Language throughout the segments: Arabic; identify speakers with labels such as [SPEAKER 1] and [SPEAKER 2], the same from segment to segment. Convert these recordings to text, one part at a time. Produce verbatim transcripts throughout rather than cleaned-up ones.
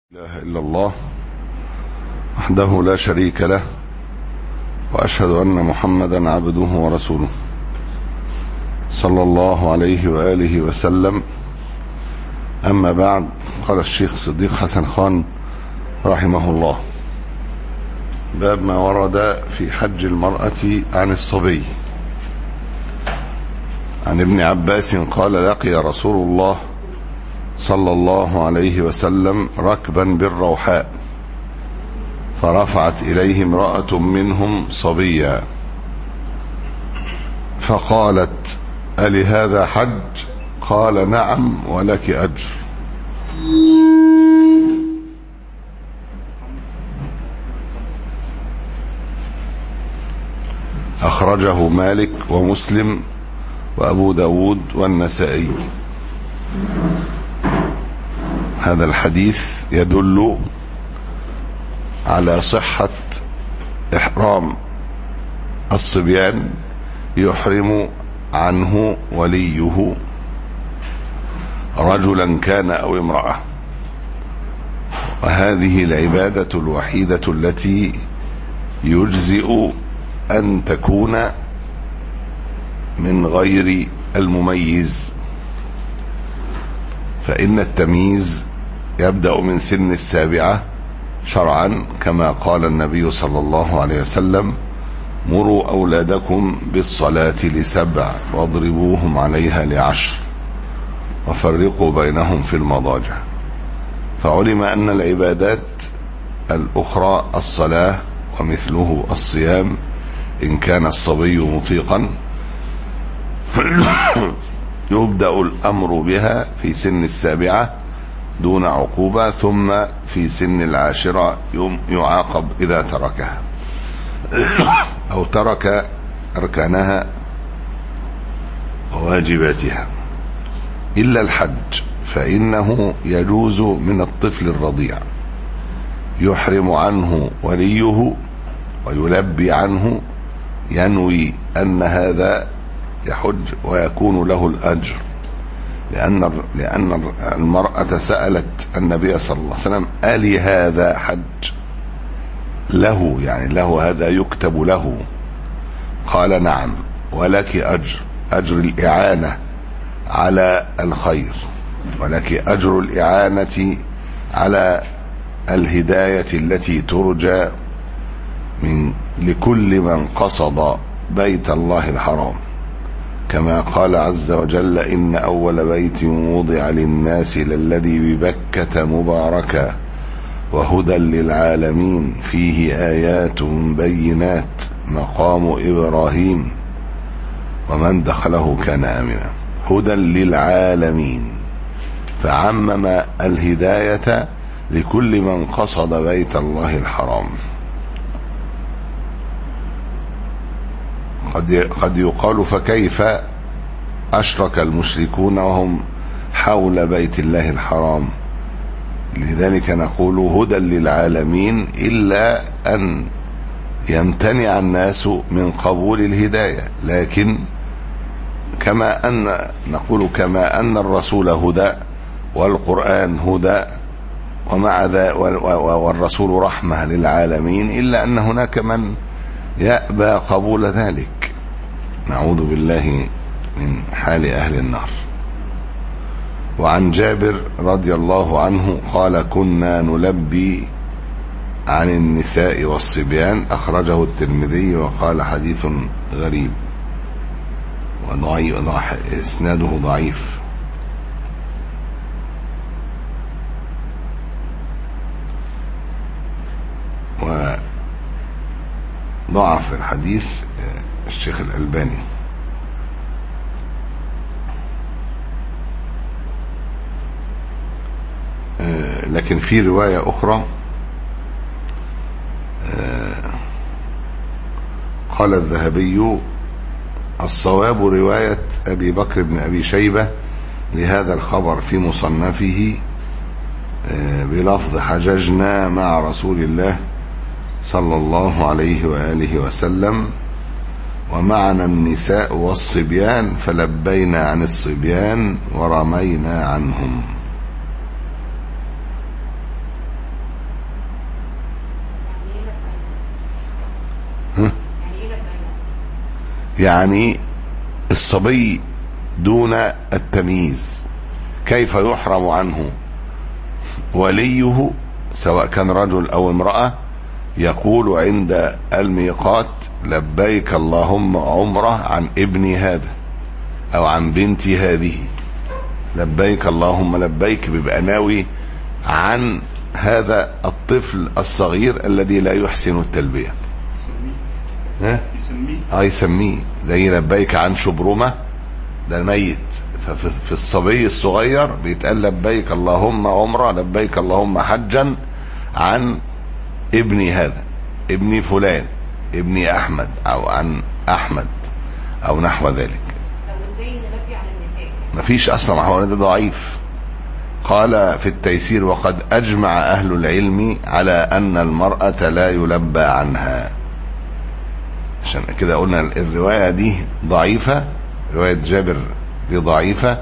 [SPEAKER 1] لا إله إلا الله وحده لا شريك له، وأشهد أن محمدا عبده ورسوله صلى الله عليه وآله وسلم. أما بعد، قال الشيخ صديق حسن خان رحمه الله: باب ما ورد في حج المرأة عن الصبي. عن ابن عباس قال: لقي رسول الله صلى الله عليه وسلم ركبا بالروحاء، فرفعت إليه امرأة منهم صبيا، فقالت: ألهذا حج؟ قال: نعم، ولك أجر. أخرجه مالك ومسلم وأبو داود والنسائي. هذا الحديث يدل على صحة إحرام الصبيان يحرم عنه وليه، رجلا كان أو امرأة، وهذه العبادة الوحيدة التي يجزئ أن تكون من غير المميز، فإن التمييز يبدأ من سن السابعة شرعا، كما قال النبي صلى الله عليه وسلم: مروا أولادكم بالصلاة لسبع واضربوهم عليها لعشر وفرقوا بينهم في المضاجع. فعلم أن العبادات الأخرى الصلاة ومثله الصيام إن كان الصبي مطيقا يبدأ الأمر بها في سن السابعة دون عقوبة، ثم في سن العاشرة يعاقب إذا تركها أو ترك أركانها وواجباتها، إلا الحج فإنه يجوز من الطفل الرضيع، يحرم عنه وليه ويلبي عنه، ينوي أن هذا يحج ويكون له الأجر، لأن لأن المرأة سألت النبي صلى الله عليه وسلم: ألي هذا حج؟ له يعني له هذا يكتب له؟ قال: نعم، ولك أجر، أجر الإعانة على الخير، ولك أجر الإعانة على الهداية التي ترجى من لكل من قصد بيت الله الحرام، كما قال عز وجل: إن أول بيت وضع للناس للذي ببكة مباركا وهدى للعالمين فيه آيات بينات مقام إبراهيم ومن دخله كان آمنا. هدى للعالمين، فعمم الهداية لكل من قصد بيت الله الحرام. قد قد يقال: فكيف أشرك المشركون وهم حول بيت الله الحرام؟ لذلك نقول هدى للعالمين، إلا أن يمتنع الناس من قبول الهداية. لكن كما أن نقول كما أن الرسول هدى والقرآن هدى ومع ذا والرسول رحمة للعالمين، إلا أن هناك من يأبى قبول ذلك. نعوذ بالله من حال أهل النار. وعن جابر رضي الله عنه قال: كنا نلبي عن النساء والصبيان. أخرجه الترمذي وقال: حديث غريب وضعيف، إسناده ضعيف. وضعف الحديث الشيخ الألباني. لكن في رواية أخرى قال الذهبي: الصواب رواية أبي بكر بن أبي شيبة لهذا الخبر في مصنفه بلفظ: حججنا مع رسول الله صلى الله عليه وآله وسلم ومعنا النساء والصبيان، فلبينا عن الصبيان ورمينا عنهم. يعني الصبي دون التمييز كيف يحرم عنه وليه سواء كان رجل أو امرأة؟ يقول عند الميقات لبيك اللهم عمره عن ابني هذا أو عن بنتي هذه، لبيك اللهم لبيك، بيبقى ناوي عن هذا الطفل الصغير الذي لا يحسن التلبية. ها؟ يسميه اه يسميه زي لبيك عن شبرمة، ده الميت. ففي الصبي الصغير بيتقال لبيك اللهم عمره، لبيك اللهم حجا عن ابني هذا، ابني فلان، ابني احمد، او عن احمد او نحو ذلك. مفيش اصلا، ما هو ده ضعيف. قال في التيسير وقد اجمع اهل العلم على ان المرأة لا يلبى عنها. عشان كده قلنا الرواية دي ضعيفة، رواية جابر دي ضعيفة،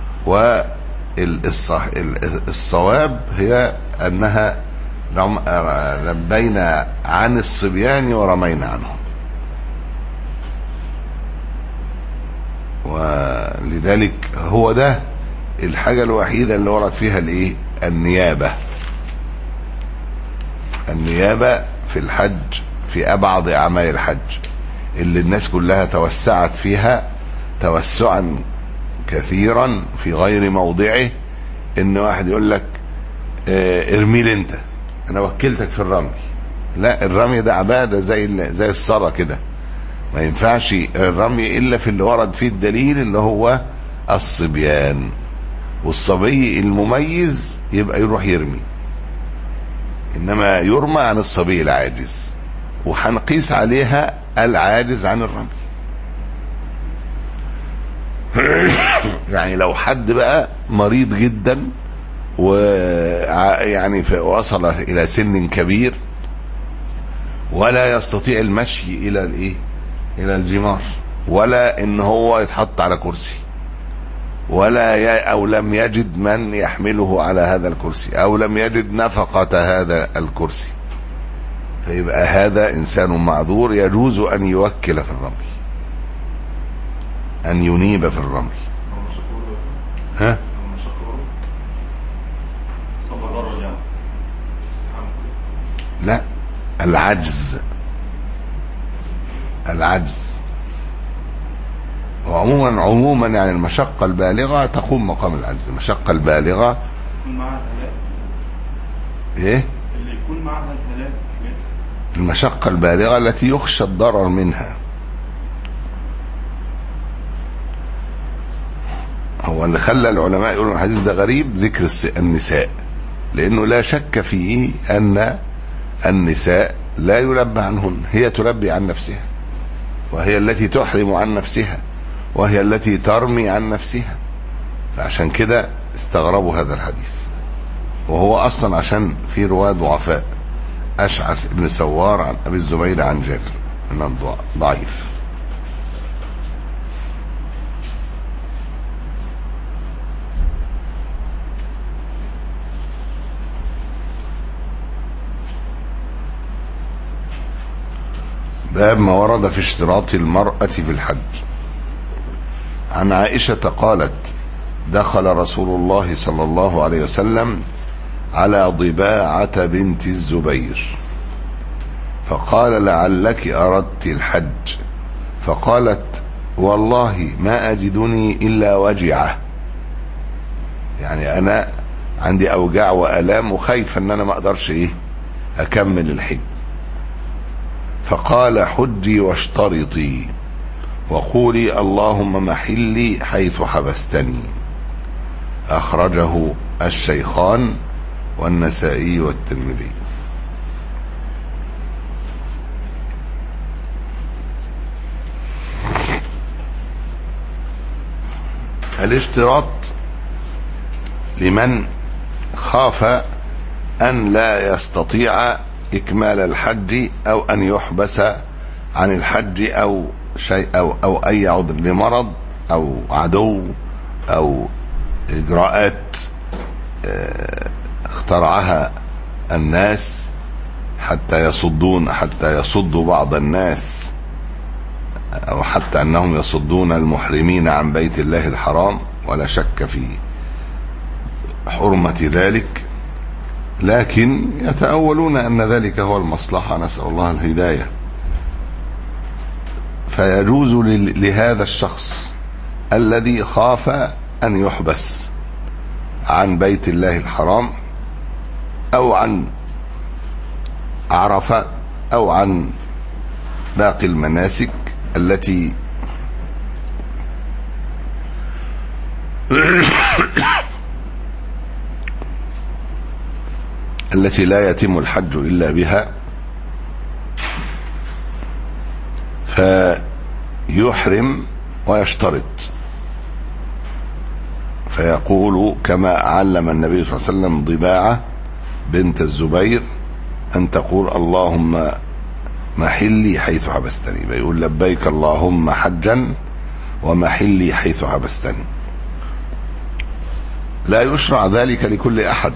[SPEAKER 1] والصواب هي انها لبينا عن الصبيان ورمينا عنهم. ولذلك هو ده الحاجة الوحيدة اللي ورد فيها الايه؟ النيابة. النيابة في الحج في بعض اعمال الحج اللي الناس كلها توسعت فيها توسعا كثيرا في غير موضعه، ان واحد يقول لك اه ارمي لي انت، انا وكلتك في الرمي. لا، الرمي ده عبادة زي زي الصلاة كده، ما ينفعش الرمي الا في اللي ورد فيه الدليل اللي هو الصبيان. والصبي المميز يبقى يروح يرمي، انما يرمى عن الصبي العاجز، وهنقيس عليها العاجز عن الرمي. يعني لو حد بقى مريض جدا ويعني وصل الى سن كبير ولا يستطيع المشي الى الايه؟ الى الجمار، ولا ان هو يتحط على كرسي، ولا ي... او لم يجد من يحمله على هذا الكرسي، او لم يجد نفقة هذا الكرسي، فيبقى هذا انسان معذور يجوز ان يوكل في الرمي، ان ينيب في الرمي. ها؟ لا، العجز، العجز. وعموما عموما يعني المشقة البالغة تقوم مقام العجز. المشقة البالغة يكون معها الهلاك. ايه؟ اللي يكون معها الهلاك. المشقة البالغة التي يخشى الضرر منها. هو اللي خلى العلماء يقولوا الحديث ده غريب ذكر النساء، لانه لا شك فيه ان النساء لا يلبى عنهن، هي تلبي عن نفسها، وهي التي تحرم عن نفسها، وهي التي ترمي عن نفسها. فعشان كده استغربوا هذا الحديث، وهو اصلا عشان في رواه ضعفاء. اشعث ابن سوار عن ابي الزبير عن جابر انه ضعيف. باب ما ورد في اشتراط المرأة في الحج. عن عائشة قالت دخل رسول الله صلى الله عليه وسلم على ضباعة بنت الزبير فقال لعلك أردت الحج، فقالت والله ما أجدني إلا وجعة، يعني أنا عندي أوجاع وألام وخايف أن أنا ما أقدرش إيه أكمل الحج. فقال حجي واشترطي وقولي اللهم محلي حيث حبستني. أخرجه الشيخان والنسائي والترمذي. الاشتراط لمن خاف أن لا يستطيع إكمال الحج أو أن يحبس عن الحج أو شيء أو أو أي عذر لمرض أو عدو أو إجراءات اخترعها الناس حتى يصدون حتى يصدوا بعض الناس أو حتى أنهم يصدون المحرمين عن بيت الله الحرام، ولا شك في حرمة ذلك، لكن يتأولون أن ذلك هو المصلحة، نسأل الله الهداية. فيجوز لهذا الشخص الذي خاف أن يحبس عن بيت الله الحرام أو عن عرفة أو عن باقي المناسك التي التي لا يتم الحج إلا بها، فيحرم ويشترط، فيقول كما علم النبي صلى الله عليه وسلم ضباعة بنت الزبير أن تقول اللهم محلي حيث حبستني، بيقول لبيك اللهم حجا ومحلي حيث حبستني. لا يشرع ذلك لكل أحد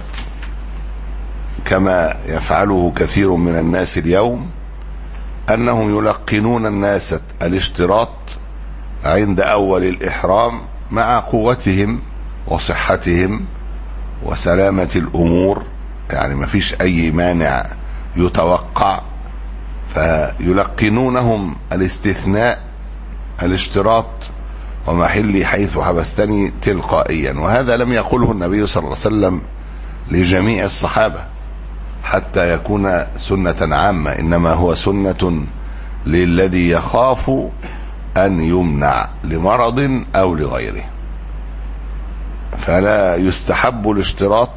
[SPEAKER 1] كما يفعله كثير من الناس اليوم، أنهم يلقنون الناس الاشتراط عند أول الإحرام مع قوتهم وصحتهم وسلامة الأمور، يعني ما فيش أي مانع يتوقع، فيلقنونهم الاستثناء الاشتراط ومحلي حيث حبستني تلقائيا. وهذا لم يقله النبي صلى الله عليه وسلم لجميع الصحابة حتى يكون سنة عامة، إنما هو سنة للذي يخاف أن يمنع لمرض أو لغيره. فلا يستحب الاشتراط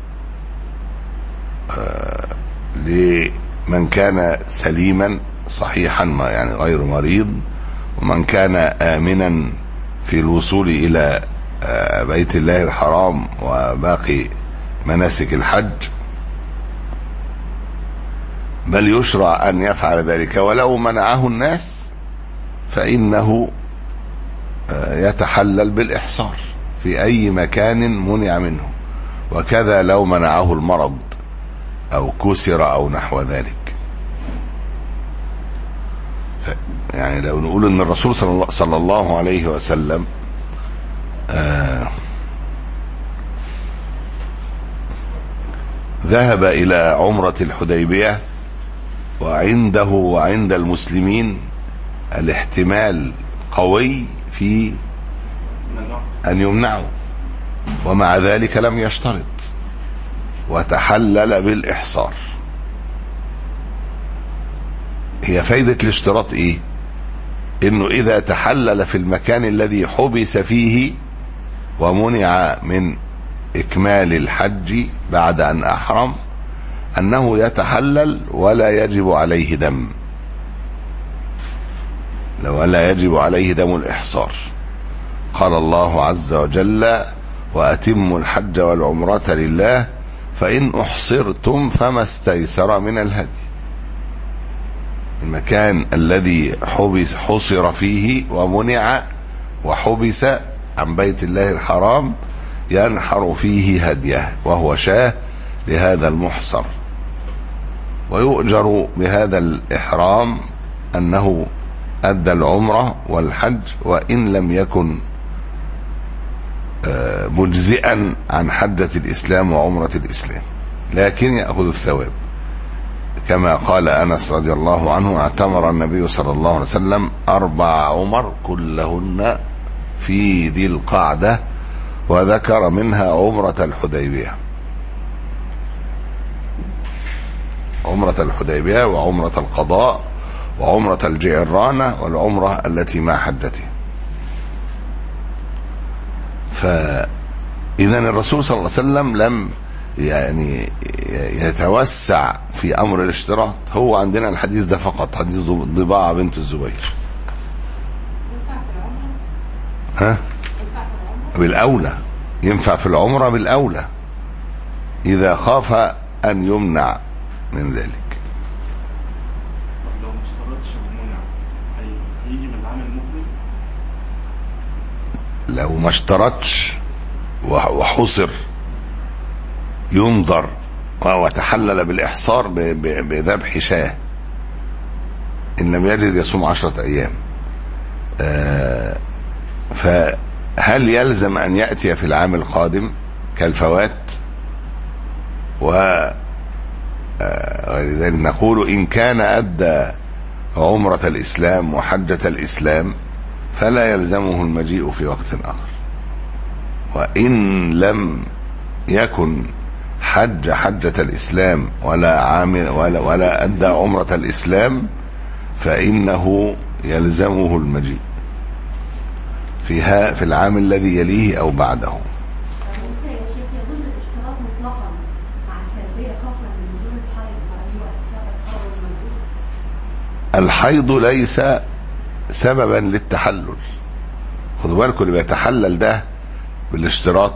[SPEAKER 1] لمن كان سليما صحيحا، ما يعني غير مريض، ومن كان آمنا في الوصول إلى بيت الله الحرام وباقي مناسك الحج، بل يشرع أن يفعل ذلك، ولو منعه الناس فإنه يتحلل بالإحصار في أي مكان منع منه، وكذا لو منعه المرض أو كسر أو نحو ذلك. يعني لو نقول أن الرسول صلى الله عليه وسلم آه ذهب إلى عمرة الحديبية وعنده وعند المسلمين الاحتمال قوي في أن يمنعوا، ومع ذلك لم يشترط وتحلل بالإحصار. هي فايدة الاشتراط إيه؟ إنه إذا تحلل في المكان الذي حبس فيه ومنع من إكمال الحج بعد أن أحرم، أنه يتحلل ولا يجب عليه دم، ولا يجب عليه دم الإحصار. قال الله عز وجل وأتموا الحج والعمرة لله فإن أحصرتم فما استيسر من الهدي. المكان الذي حبس حصر فيه ومنع وحبس عن بيت الله الحرام ينحر فيه هديه وهو شاه لهذا المحصر، ويؤجر بهذا الإحرام أنه أدى العمرة والحج وإن لم يكن مجزئا عن حجة الإسلام وعمرة الإسلام، لكن يأخذ الثواب. كما قال أنس رضي الله عنه اعتمر النبي صلى الله عليه وسلم أربع عمر كلهن في ذي القعدة، وذكر منها عمرة الحديبية، عمرة الحديبية وعمرة القضاء وعمرة الجعرانة والعمرة التي مع حجته. فإذا الرسول صلى الله عليه وسلم لم يعني يتوسع في أمر الاشتراط. هو عندنا الحديث ده فقط، حديث ضباعة بنت الزبير. ها بالأولى ينفع في العمرة بالأولى إذا خاف أن يمنع من ذلك.
[SPEAKER 2] لو ما اشترطش المنع هيجي من العمل المقبل؟
[SPEAKER 1] لو ما اشترطش وحصر ينظر وتحلل بالإحصار بذبح شاه، إن لم يجد يصوم عشرة أيام. فهل يلزم أن يأتي في العام القادم كالفوات وغير ذلك؟ نقول إن كان أدى عمرة الإسلام وحجة الإسلام فلا يلزمه المجيء في وقت آخر، وإن لم يكن حج حجة الإسلام ولا عامل ولا ولا أدى عمرة الإسلام فإنه يلزمه المجيء فيها في العام الذي يليه أو بعده. الحيض ليس سببا للتحلل. خدوا بالكم، اللي بيتحلل ده بالاشتراط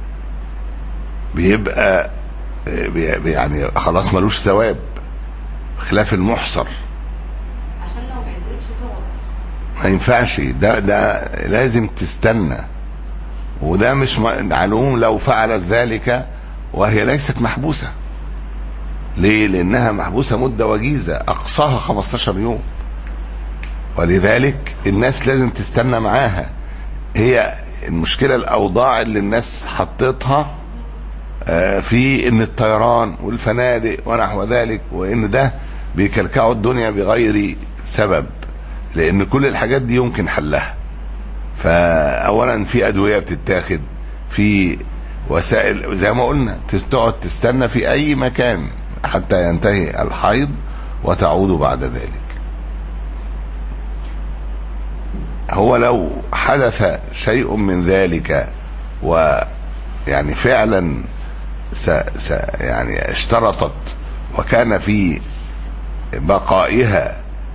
[SPEAKER 1] بيبقى بي يعني خلاص ملوش ثواب، خلاف المحصر.
[SPEAKER 3] عشان لو ما قدرتش تقعد
[SPEAKER 1] ما ينفعش، ده ده لازم تستنى، وده مش معلوم لو فعلت ذلك وهي ليست محبوسة. ليه؟ لأنها محبوسة مدة وجيزة أقصاها خمستاشر يوم، ولذلك الناس لازم تستنى معاها. هي المشكلة الأوضاع اللي الناس حطتها في إن الطيران والفنادق ونحو ذلك، وإن ده بيكلكعوا الدنيا بغير سبب، لأن كل الحاجات دي يمكن حلها. فأولا في أدوية بتتاخد، في وسائل زي ما قلنا تقعد تستنى في أي مكان حتى ينتهي الحيض وتعود بعد ذلك. هو لو حدث شيء من ذلك ويعني فعلا س س يعني اشترطت وكان في بقائها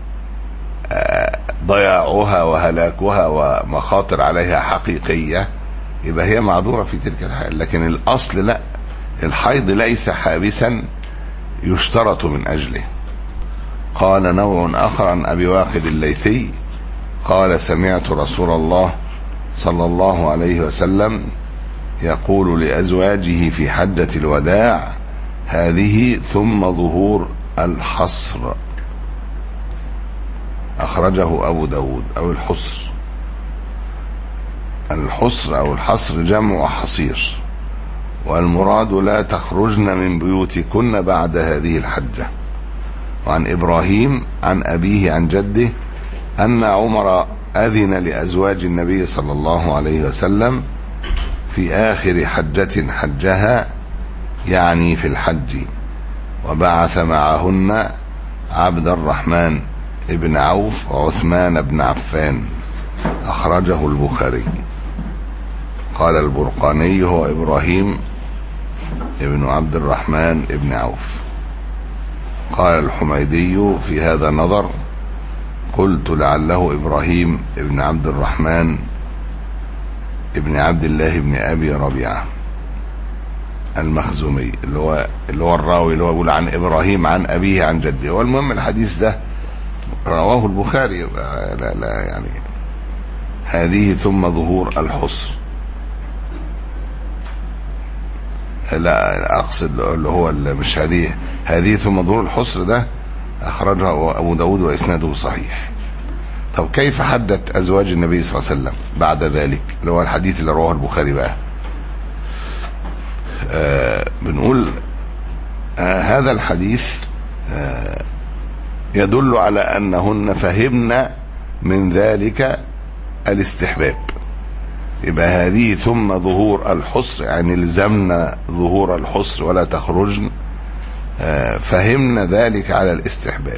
[SPEAKER 1] ضياعها وهلاكها ومخاطر عليها حقيقية، يبقى هي معذورة في تلك الحال. لكن الأصل لا، الحيض ليس حابسا يشترط من أجله. قال نوع آخر عن أبي واقد الليثي قال سمعت رسول الله صلى الله عليه وسلم يقول لأزواجه في حجة الوداع هذه ثم ظهور الحصر. أخرجه أبو داود. أو الحصر، الحصر أو الحصر جمع حصير، والمراد لا تخرجن من بيوتكن بعد هذه الحجة. وعن إبراهيم عن أبيه عن جده أن عمر أذن لأزواج النبي صلى الله عليه وسلم في آخر حجة حجها، يعني في الحج، وبعث معهن عبد الرحمن ابن عوف وعثمان بن عفان. أخرجه البخاري. قال البرقاني هو إبراهيم ابن عبد الرحمن ابن عوف. قال الحميدي في هذا النظر قلت لعله إبراهيم ابن عبد الرحمن ابن عبد الله ابن أبي ربيعة المخزومي، اللي هو اللي هو الراوي اللي هو يقول عن إبراهيم عن أبيه عن جده. والمهم الحديث ده رواه البخاري. لا لا يعني هذه ثم ظهور الحصر، لا أقصد اللي هو اللي مش هذه هذه ثم ظهور الحصر، ده أخرجه أبو داود وإسناده صحيح. طب كيف حدت أزواج النبي صلى الله عليه وسلم بعد ذلك، اللي هو الحديث اللي رواه البخاري بقى؟ آه بنقول آه هذا الحديث آه يدل على أنهن فهمن من ذلك الاستحباب. يبقى هذه ثم ظهور الحصر يعني لزمنا ظهور الحصر ولا تخرجن، فهمنا ذلك على الاستحباب.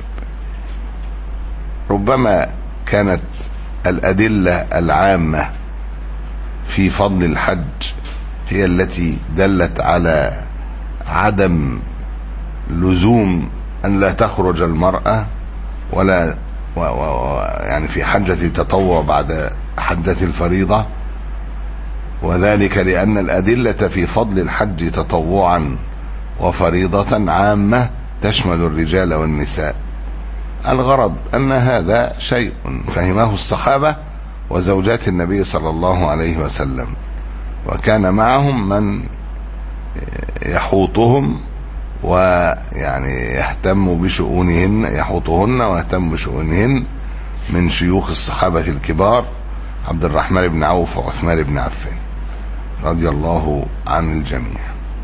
[SPEAKER 1] ربما كانت الأدلة العامة في فضل الحج هي التي دلت على عدم لزوم أن لا تخرج المرأة ولا و و يعني في حجة التطوع بعد حجة الفريضة، وذلك لأن الأدلة في فضل الحج تطوعا وفريضة عامة تشمل الرجال والنساء. الغرض أن هذا شيء فهمه الصحابة وزوجات النبي صلى الله عليه وسلم، وكان معهم من يحوطهم ويعني يهتم بشؤونهن، يحوطهن ويهتم بشؤونهن، من شيوخ الصحابة الكبار عبد الرحمن بن عوف وعثمان بن عفان رضي الله عن الجميع.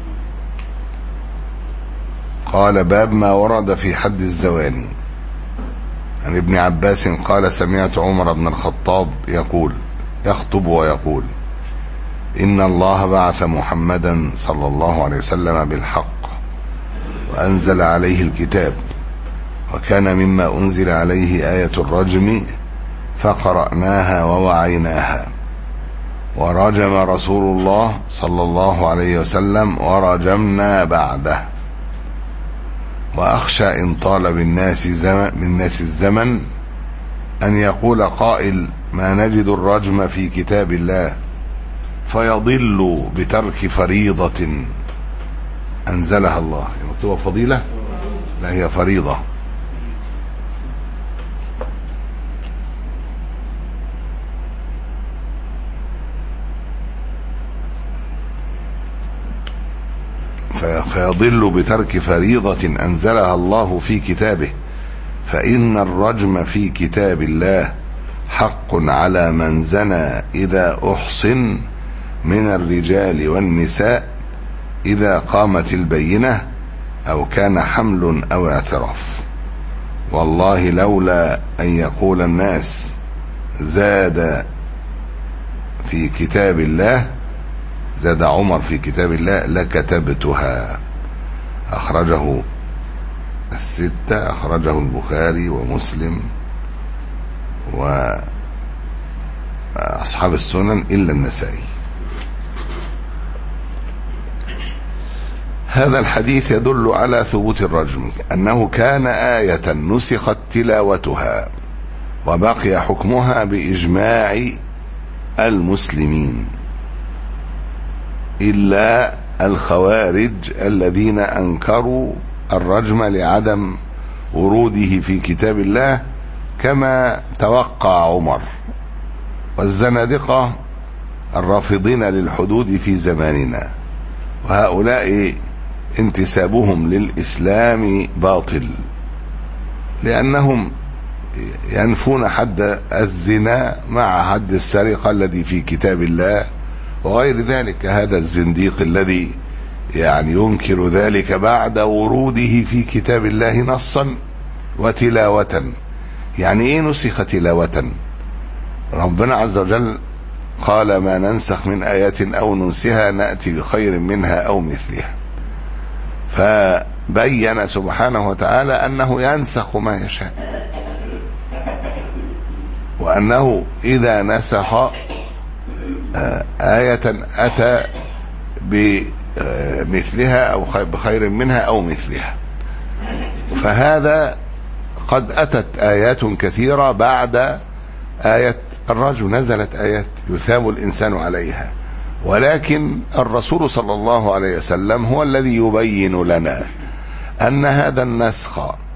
[SPEAKER 1] قال: باب ما ورد في حد الزواني. عن ابن عباس قال: سمعت عمر بن الخطاب يقول يخطب ويقول: إن الله بعث محمدا صلى الله عليه وسلم بالحق وأنزل عليه الكتاب، وكان مما أنزل عليه آية الرجم فقرأناها ووعيناها، ورجم رسول الله صلى الله عليه وسلم ورجمنا بعده، وأخشى إن طال بالناس زمن بالناس الزمن أن يقول قائل: ما نجد الرجم في كتاب الله، فيضل بترك فريضة أنزلها الله. مكتوبة فضيلة؟ لا، هي فريضة. فيضل بترك فريضة أنزلها الله في كتابه، فإن الرجم في كتاب الله حق على من زنى إذا أحصن من الرجال والنساء، إذا قامت البينة أو كان حمل أو اعتراف. والله لولا أن يقول الناس زاد في كتاب الله، زاد عمر في كتاب الله، لكتبتها. أخرجه الستة، أخرجه البخاري ومسلم وأصحاب السنن إلا النسائي. هذا الحديث يدل على ثبوت الرجم، أنه كان آية نسخت تلاوتها وبقي حكمها بإجماع المسلمين، إلا الخوارج الذين أنكروا الرجم لعدم وروده في كتاب الله كما توقع عمر، والزنادقة الرافضين للحدود في زماننا، وهؤلاء انتسابهم للإسلام باطل، لأنهم ينفون حد الزنا مع حد السرقة الذي في كتاب الله وغير ذلك. هذا الزنديق الذي يعني ينكر ذلك بعد وروده في كتاب الله نصا وتلاوة. يعني ايه نسخ تلاوة؟ ربنا عز وجل قال: ما ننسخ من آيات أو ننسها نأتي بخير منها أو مثلها. فبين سبحانه وتعالى أنه ينسخ ما يشاء، وأنه إذا نسخ آية أتى بمثلها أو بخير منها أو مثلها. فهذا قد أتت آيات كثيرة بعد آية الرجم، نزلت آيات يثاب الإنسان عليها، ولكن الرسول صلى الله عليه وسلم هو الذي يبين لنا أن هذا النسخ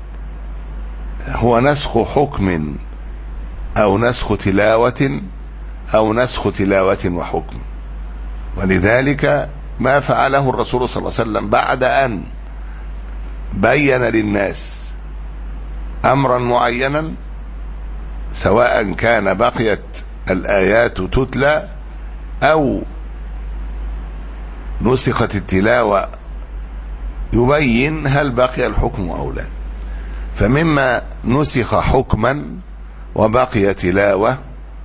[SPEAKER 1] هو نسخ حكم أو نسخ تلاوة أو نسخ تلاوة وحكم. ولذلك ما فعله الرسول صلى الله عليه وسلم بعد أن بين للناس أمرا معينا، سواء كان بقيت الآيات تتلى أو نسخت التلاوة، يبين هل بقي الحكم أو لا. فمما نسخ حكما وبقي تلاوة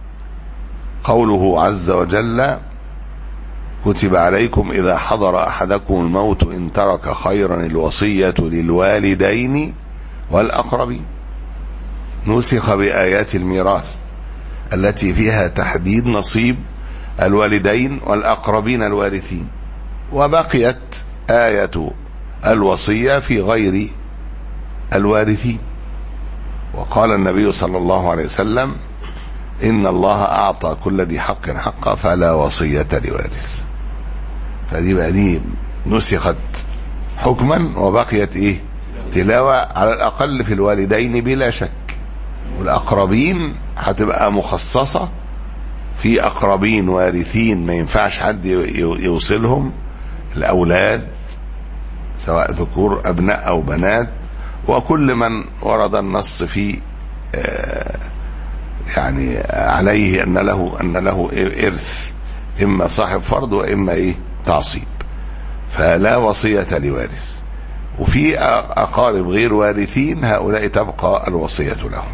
[SPEAKER 1] قوله عز وجل: كتب عليكم إذا حضر أحدكم الموت إن ترك خيرا الوصية للوالدين والأقربين. نسخ بآيات الميراث التي فيها تحديد نصيب الوالدين والأقربين الوارثين، وبقيت آية الوصية في غير الوارثين. وقال النبي صلى الله عليه وسلم: إن الله أعطى كل ذي حق حقه فلا وصية لوارث. فدي بقى دي نسخت حكما وبقيت إيه؟ تلاوة، على الأقل في الوالدين بلا شك. والأقربين هتبقى مخصصة في أقربين وارثين ما ينفعش حد يوصلهم، الأولاد سواء ذكور أبناء أو بنات، وكل من ورد النص في يعني عليه أن له أن له إرث، إما صاحب فرض وإما إيه تعصيب، فلا وصية لوارث. وفي أقارب غير وارثين هؤلاء تبقى الوصية لهم.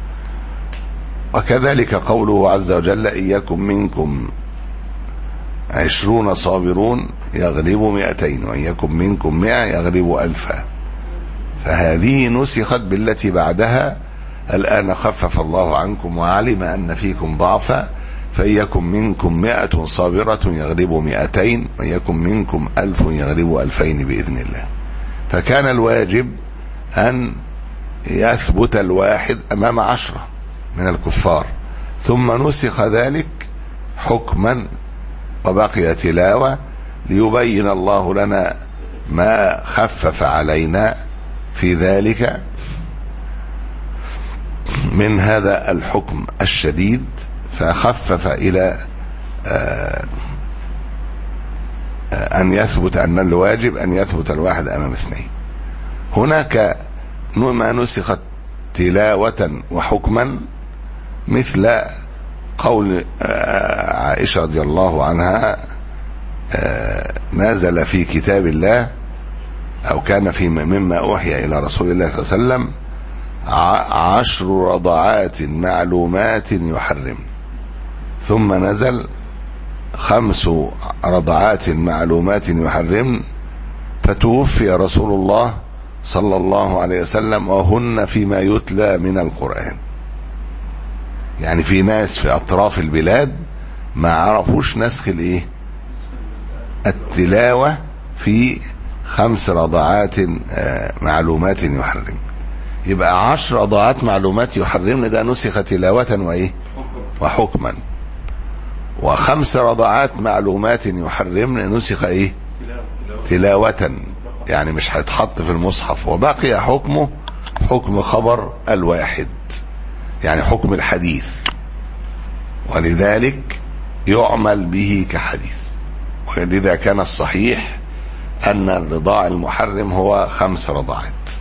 [SPEAKER 1] وكذلك قوله عز وجل: إن يكن منكم عشرون صابرون يغلبوا مئتين وإن يكن منكم مئة يغلبوا ألفا. فهذه نسخت بالتي بعدها: الآن خفف الله عنكم وعلم أن فيكم ضعفا فإن يكن منكم مئة صابرة يغلبوا مئتين وإن يكن منكم ألف يغلبوا ألفين بإذن الله. فكان الواجب أن يثبت الواحد أمام عشرة من الكفار، ثم نسخ ذلك حكما وبقي تلاوة ليبين الله لنا ما خفف علينا في ذلك من هذا الحكم الشديد، فخفف إلى أن يثبت أن الواجب أن يثبت الواحد أمام اثنين. هناك ما نسخت تلاوة وحكما، مثل قول عائشة رضي الله عنها: نزل في كتاب الله أو كان في مما أوحي إلى رسول الله صلى الله عليه وسلم عشر رضعات معلومات يحرم، ثم نزل خمس رضعات معلومات يحرم، فتوفي رسول الله صلى الله عليه وسلم وهن فيما يتلى من القرآن. يعني في ناس في أطراف البلاد ما عرفوش نسخ الايه التلاوة في خمس رضعات معلومات يحرم. يبقى عشر رضعات معلومات يحرمن ده نسخ تلاوة وايه وحكما، وخمس رضعات معلومات يحرمن نسخ ايه تلاوة، يعني مش هيتحط في المصحف، وبقي حكمه حكم خبر الواحد، يعني حكم الحديث، ولذلك يعمل به كحديث. ولذا كان الصحيح أن الرضاع المحرم هو خمس رضعات.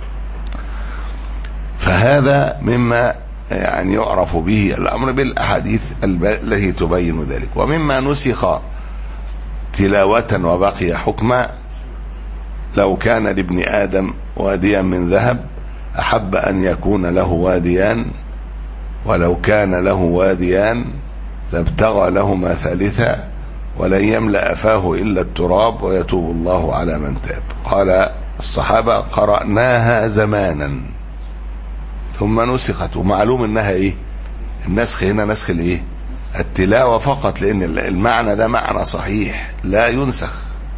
[SPEAKER 1] فهذا مما يعني يعرف به الأمر بالأحاديث التي تبين ذلك. ومما نسخ تلاوة وبقي حكما: لو كان لابن آدم واديا من ذهب أحب أن يكون له واديان، ولو كان له واديان لابتغى لهما ثالثا، ولن يملأ فاه إلا التراب ويتوب الله على من تاب. قال الصحابة: قرأناها زمانا ثم نسخت. ومعلوم انها ايه النسخ هنا نسخ الايه التلاوة فقط، لان المعنى ده معنى صحيح لا ينسخ.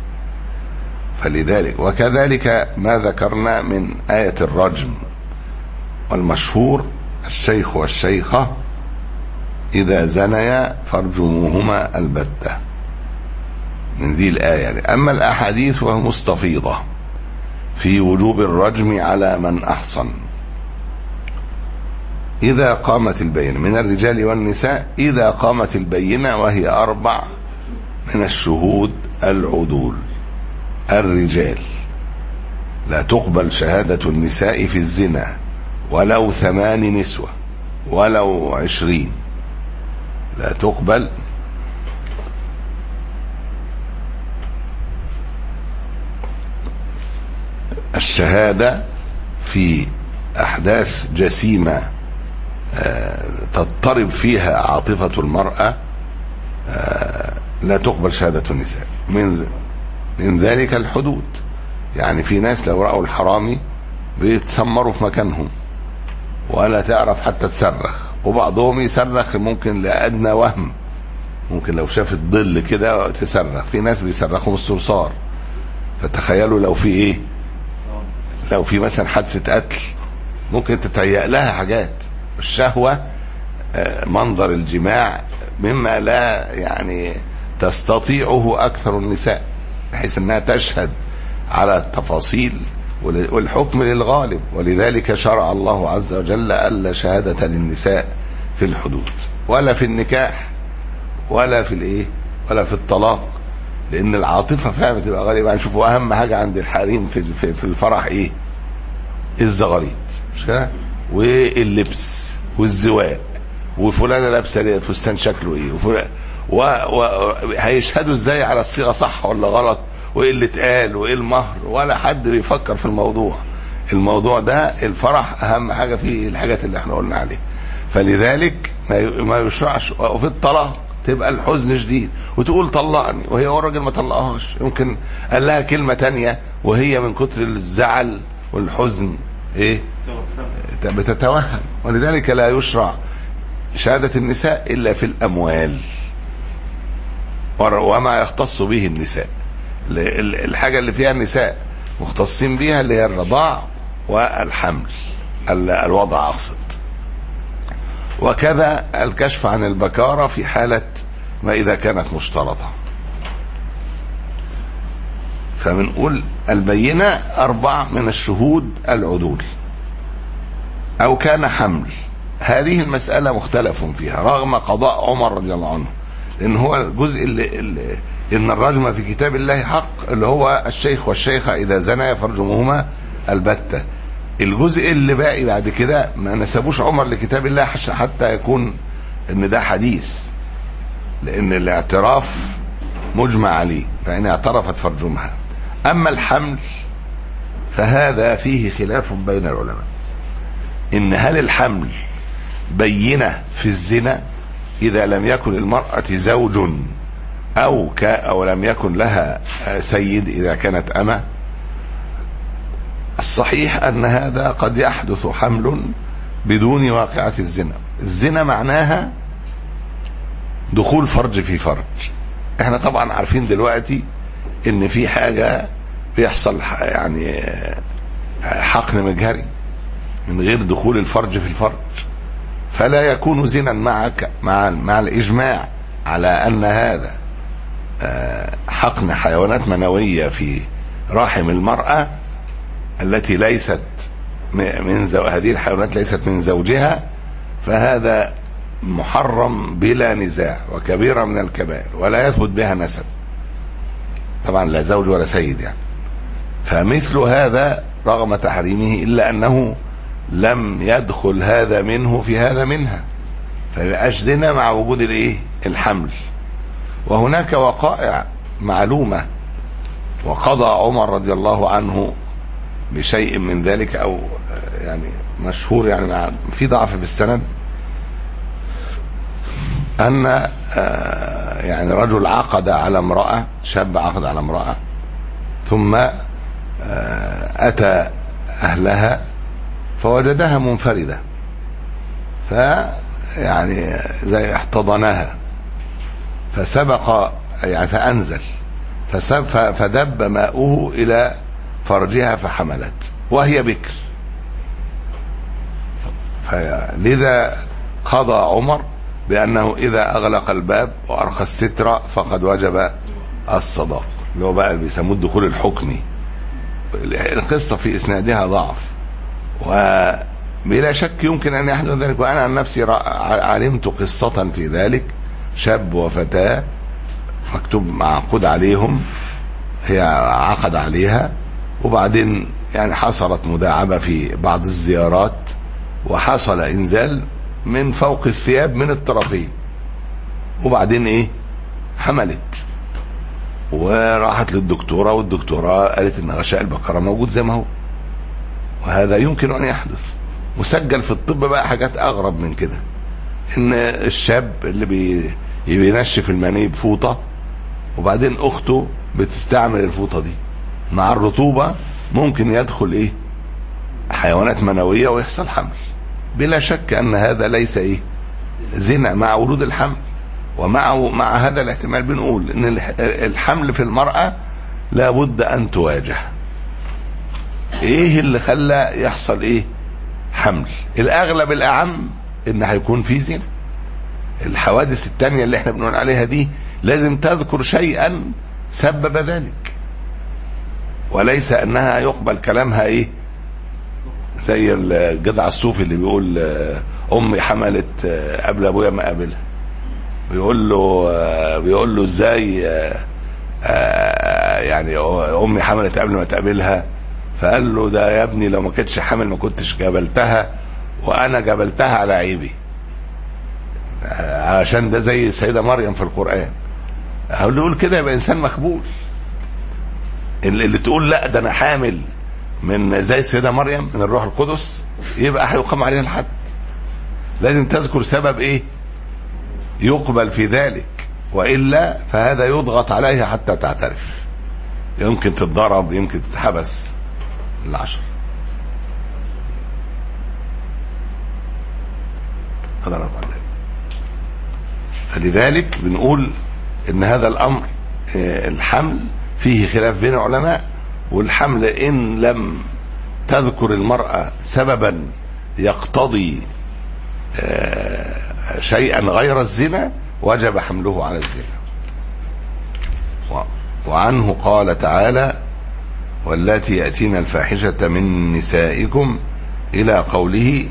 [SPEAKER 1] فلذلك وكذلك ما ذكرنا من آية الرجم، والمشهور: الشيخ والشيخة إذا زنيا فارجموهما البتة، من ذي الآية. أما الأحاديث فهي مستفيضة في وجوب الرجم على من أحصن إذا قامت البينة من الرجال والنساء، إذا قامت البينة وهي أربع من الشهود العدول. الرجال لا تقبل شهادة النساء في الزنا ولو ثمان نسوة ولو عشرين، لا تقبل. الشهادة في أحداث جسيمة تضطرب فيها عاطفة المرأة لا تقبل شهادة النساء. من من ذلك الحدود، يعني في ناس لو رأوا الحرامي بيتسمروا في مكانهم ولا تعرف حتى تصرخ، وبعضهم يصرخ ممكن لأدنى وهم، ممكن لو شافت ظل كده تصرخ. في ناس بيصرخوا من الصرصار. فتخيلوا لو في ايه لو في مثلا حادثة قتل ممكن تتهيأ لها حاجات. الشهوة منظر الجماع مما لا يعني تستطيعه أكثر النساء، بحيث أنها تشهد على التفاصيل، والحكم للغالب. ولذلك شرع الله عز وجل ألا شهادة للنساء في الحدود ولا في النكاح ولا في الايه ولا في الطلاق، لأن العاطفة فعلا بتبقى غالبا. نشوفوا أهم حاجة عند الحريم في في الفرح ايه؟ الزغاريد، مش كده؟ واللبس والزواج وفلانه لابسه فستان شكله ايه، وفلان وهيشهدوا ازاي على الصيغه صح ولا غلط، وايه اللي اتقال وايه المهر، ولا حد بيفكر في الموضوع. الموضوع ده الفرح اهم حاجه فيه الحاجات اللي احنا قلنا عليها. فلذلك ما يشرعش. وفي الطلاق تبقى الحزن شديد وتقول طلقني وهي الراجل ما طلقهاش، يمكن قال لها كلمه تانية وهي من كتر الزعل والحزن ايه بتتوهم. ولذلك لا يشرع شهادة النساء إلا في الأموال وما يختص به النساء. الحاجة اللي فيها النساء مختصين بها اللي هي الرضاع والحمل، الوضع أقصد. وكذا الكشف عن البكارة في حالة ما إذا كانت مشترطة. فبنقول البينة أربع من الشهود العدول أو كان حمل. هذه المسألة مختلف فيها رغم قضاء عمر رضي الله عنه، لأن هو الجزء اللي, اللي إن الرجم في كتاب الله حق، اللي هو الشيخ والشيخة إذا زنا فرجمهما البتة. الجزء اللي باقي بعد كده ما نسبوش عمر لكتاب الله حتى يكون إن ده حديث، لأن الاعتراف مجمع عليه، فإن اعترفت فرجمها. أما الحمل فهذا فيه خلاف بين العلماء، إن هل الحمل بينة في الزنا إذا لم يكن المرأة زوج أو ك أو لم يكن لها سيد إذا كانت أمة. الصحيح أن هذا قد يحدث حمل بدون واقعة الزنا. الزنا معناها دخول فرج في فرج. احنا طبعا عارفين دلوقتي ان في حاجة بيحصل يعني حقن مجهري من غير دخول الفرج في الفرج، فلا يكون زنا معك مع مع الإجماع على أن هذا حقن حيوانات منوية في رحم المرأة التي ليست من زو... هذه الحيوانات ليست من زوجها، فهذا محرم بلا نزاع وكبيرة من الكبائر ولا يثبت بها نسب، طبعا لا زوج ولا سيد يعني. فمثل هذا رغم تحريمه إلا أنه لم يدخل هذا منه في هذا منها، فيبقاش زنا مع وجود الايه الحمل. وهناك وقائع معلومة وقضى عمر رضي الله عنه بشيء من ذلك، او يعني مشهور يعني في ضعف في السند، ان يعني رجل عقد على امرأة، شاب عقد على امرأة ثم اتى اهلها فوجدها منفردة، فيعني زي احتضنها فسبق يعني فأنزل فدب ماؤه إلى فرجها فحملت وهي بكر. فلذا قضى عمر بأنه إذا أغلق الباب وأرخى الستر فقد وجب الصداق، اللي هو بقى بيسموه الدخول الحكمي. القصة في إسنادها ضعف وبلا شك يمكن أن يحدث ذلك، وأنا عن نفسي علمت قصة في ذلك، شاب وفتاة مكتوب معقود عليهم، هي عقد عليها وبعدين يعني حصلت مداعبة في بعض الزيارات وحصل إنزال من فوق الثياب من الطرفين، وبعدين إيه حملت وراحت للدكتورة، والدكتورة قالت إن غشاء البقرة موجود زي ما هو، وهذا يمكن أن يحدث. مسجل في الطب بقى حاجات أغرب من كده، إن الشاب اللي بي بينشف المني بفوطة وبعدين أخته بتستعمل الفوطة دي مع الرطوبة، ممكن يدخل إيه حيوانات منوية ويحصل حمل. بلا شك أن هذا ليس إيه زنا مع ورود الحمل. ومع مع هذا الاحتمال بنقول إن الحمل في المرأة لابد أن تواجه. إيه اللي خلى يحصل إيه حمل؟ الأغلب الأعم إن هيكون في زنا. الحوادث التانية اللي احنا بنقول عليها دي لازم تذكر شيئا سبب ذلك، وليس أنها يقبل كلامها إيه زي الجدع الصوفي اللي بيقول أمي حملت قبل أبويا ما قابلها، بيقول له بيقول له ازاي يعني أمي حملت قبل ما تقابلها، فقال له ده يا ابني لو ما كنتش حامل ما كنتش جبلتها، وأنا جبلتها على عيبي. عشان ده زي السيدة مريم في القرآن. اللي يقول كده يبقى إنسان مخبول. اللي تقول لا ده أنا حامل من زي السيدة مريم من الروح القدس يبقى هيقام عليها الحد. لازم تذكر سبب إيه يقبل في ذلك، وإلا فهذا يضغط عليها حتى تعترف. يمكن تتضرب، يمكن تتحبس العشر. هذا رفع ذلك. فلذلك بنقول ان هذا الامر الحمل فيه خلاف بين العلماء، والحمل ان لم تذكر المرأة سببا يقتضي شيئا غير الزنا وجب حمله على الزنا. وعنه قال تعالى: واللاتي يأتين الفاحشة من نسائكم إلى قوله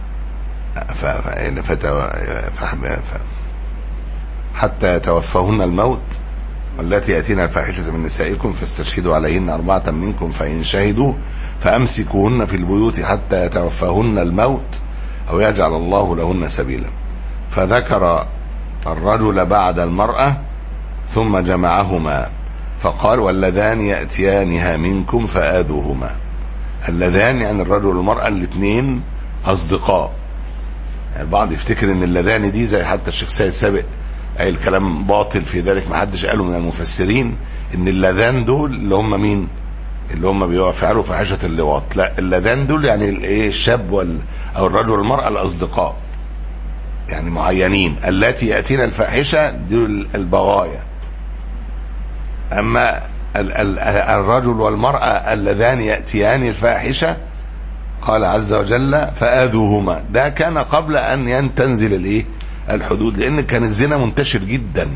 [SPEAKER 1] حتى يتوفاهن الموت، واللاتي يأتين الفاحشة من نسائكم فاستشهدوا عليهن أربعة منكم فإن شهدوا فأمسكوهن في البيوت حتى يتوفاهن الموت أو يجعل الله لهن سبيلا. فذكر الرجل بعد المرأة ثم جمعهما فقال: واللذان يأتيانها منكم فآذوهما. اللذان يعني الرجل والمرأة الاثنين أصدقاء. يعني البعض يفتكر ان اللذان دي زي حتى الشيخ سيد سابق اي الكلام باطل في ذلك، ما حدش قاله من المفسرين ان اللذان دول اللي هم مين؟ اللي هم بيفعلوا فاحشة اللواط. لا، اللذان دول يعني الايه الشاب وال او الرجل والمرأة الاصدقاء يعني معينين. التي يأتينا الفاحشة دول البغايا. اما ال ال الرجل والمرأة اللذان يأتيان الفاحشة قال عز وجل فآذوهما. ده كان قبل ان تنزل الايه الحدود، لان كان الزنا منتشر جدا،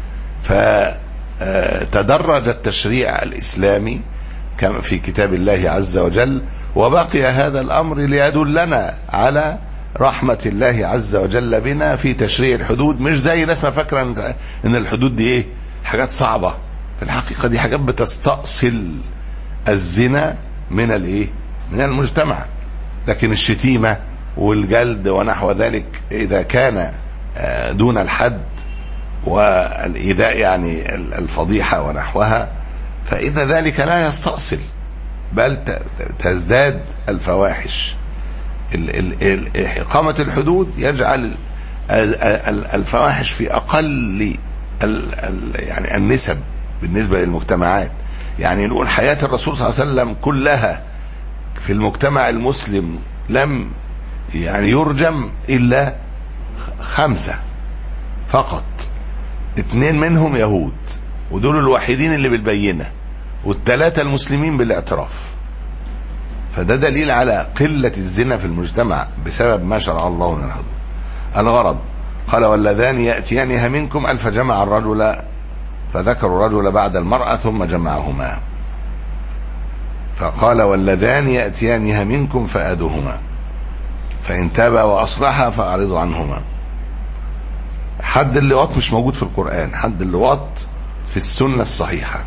[SPEAKER 1] فتدرج التشريع الاسلامي كما في كتاب الله عز وجل، وبقي هذا الامر ليدلنا على رحمة الله عز وجل بنا في تشريع الحدود. مش زي ناس ما فاكرة ان الحدود دي ايه حاجات صعبة، في الحقيقة دي حاجات بتستأصل الزنا من الايه من المجتمع. لكن الشتيمة والجلد ونحو ذلك إذا كان دون الحد، والإيذاء يعني الفضيحة ونحوها، فإن ذلك لا يستأصل بل تزداد الفواحش. إقامة الحدود يجعل الفواحش في أقل يعني النسب بالنسبة للمجتمعات. يعني نقول حياة الرسول صلى الله عليه وسلم كلها في المجتمع المسلم لم يعني يرجم إلا خمسة فقط، اثنين منهم يهود ودول الوحيدين اللي بالبينة، والثلاثة المسلمين بالاعتراف. فده دليل على قلة الزنا في المجتمع بسبب ما شرع الله من الحدود. الغرض قال: واللذان يأتيانها منكم ألف جمع الرجل، فذكر الرجل بعد المرأة ثم جمعهما فقال: واللذان يأتيانها منكم فآذوهما فإن تابا وأصلحا فأعرضوا عنهما. حد اللواط مش موجود في القرآن، حد اللواط في السنة الصحيحة.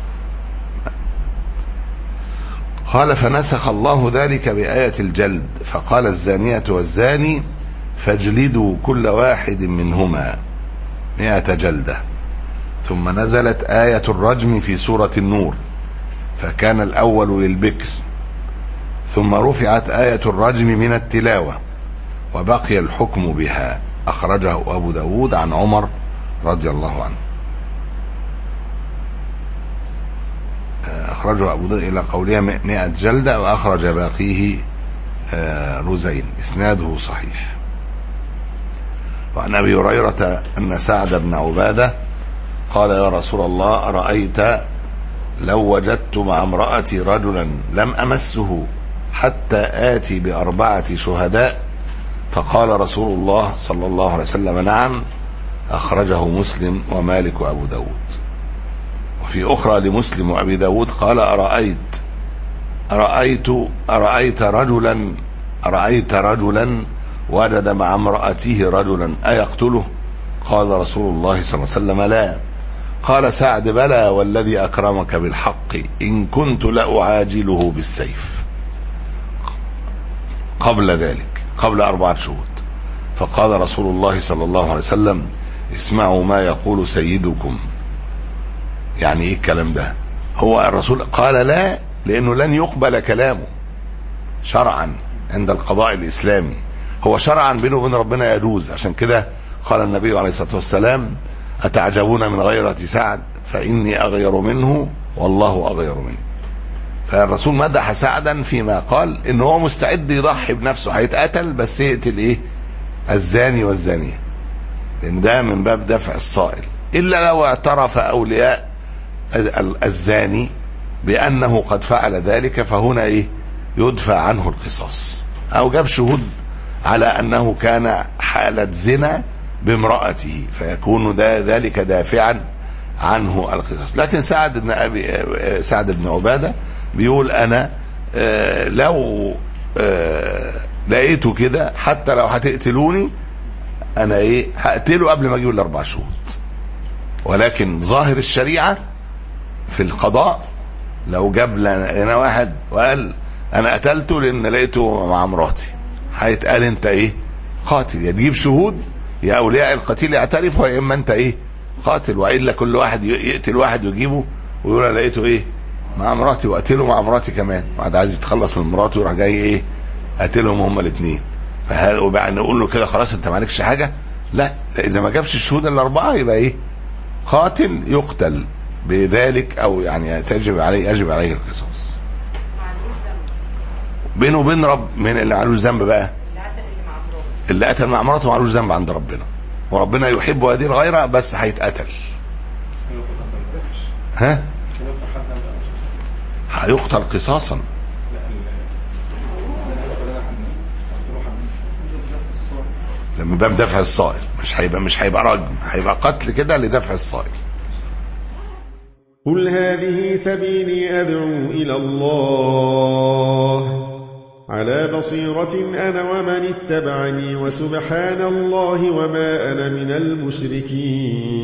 [SPEAKER 1] قال: فنسخ الله ذلك بآية الجلد فقال: الزانية والزاني فاجلدوا كل واحد منهما مئة جلدة. ثم نزلت آية الرجم في سورة النور فكان الأول للبكر، ثم رفعت آية الرجم من التلاوة وبقي الحكم بها. أخرجه أبو داود عن عمر رضي الله عنه. أخرجه أبو داود إلى قولها مئة جلدة، وأخرج باقيه رزين. إسناده صحيح. وعن أبي هريرة أن سعد بن عبادة قال: يا رسول الله، أرأيت لو وجدت مع امرأتي رجلا لم أمسه حتى آتي بأربعة شهداء؟ فقال رسول الله صلى الله عليه وسلم: نعم. أخرجه مسلم ومالك وأبو داود. وفي أخرى لمسلم وأبي داود قال: أرأيت أرأيت أرأيت رجلا أرأيت رجلا وجد مع امرأته رجلا أيقتله؟ قال رسول الله صلى الله عليه وسلم: لا. قال سعد: بلى والذي أكرمك بالحق إن كنت لأعاجله بالسيف قبل ذلك، قبل أربعة شهود. فقال رسول الله صلى الله عليه وسلم اسمعوا ما يقول سيدكم. يعني ايه الكلام ده؟ هو الرسول قال لا لانه لن يقبل كلامه شرعا عند القضاء الاسلامي، هو شرعا بينه وبين ربنا يجوز. عشان كده قال النبي عليه الصلاة والسلام أتعجبون من غيرة سعد فإني أغير منه والله أغير منه. فالرسول مدح سعدا فيما قال إنه هو مستعد يضحي بنفسه، هيتقتل بس يقتل إيه؟ الزاني والزانية، لأن ده من باب دفع الصائل، إلا لو اعترف أولياء الزاني بأنه قد فعل ذلك، فهنا إيه؟ يدفع عنه القصاص، أو جاب شهود على أنه كان حالة زنا بامرأته فيكون ده ذلك دافعا عنه القصاص. لكن سعد بن أبي سعد بن عبادة بيقول أنا آه لو آه لقيته كده حتى لو هتقتلوني أنا إيه هقتله قبل ما أجيب الأربع شهود. ولكن ظاهر الشريعة في القضاء لو جاب لنا واحد وقال أنا قتلته لأن لقيته مع مراتي، هيتقال أنت إيه؟ قاتل. يا تجيب شهود يا أولياء القتيل يعترفوا، يا إما أنت إيه؟ قاتل. وإلا كل واحد يقتل واحد ويجيبه ويقول أنا لقيته إيه؟ مع مراتي، وقتله مع مراتي كمان، واحد عايز يتخلص من مراته ويروح جاي إيه؟ قتلهم هما الاثنين. وبعد نقول له كده خلاص أنت مالكش حاجة؟ لا، إذا ما جابش الشهود الأربعة يبقى إيه؟ قاتل يقتل بذلك، أو يعني تجب عليه يجب عليه القصاص. بينه وبين رب من اللي معلوش ذنب بقى؟ اللي قتل مع مراته معلوش ذنب عند ربنا، وربنا يحب هذه الغيرة بس هيتقتل. ها؟ هيقتل قصاصا. لما باب دفع الصائل مش هيبقى مش هيبقى رجم، هيبقى قتل كده لدفع الصائل.
[SPEAKER 4] قل هذه سبيلي أدعو إلى الله على بصيرة أنا ومن اتبعني وسبحان الله وما أنا من المشركين.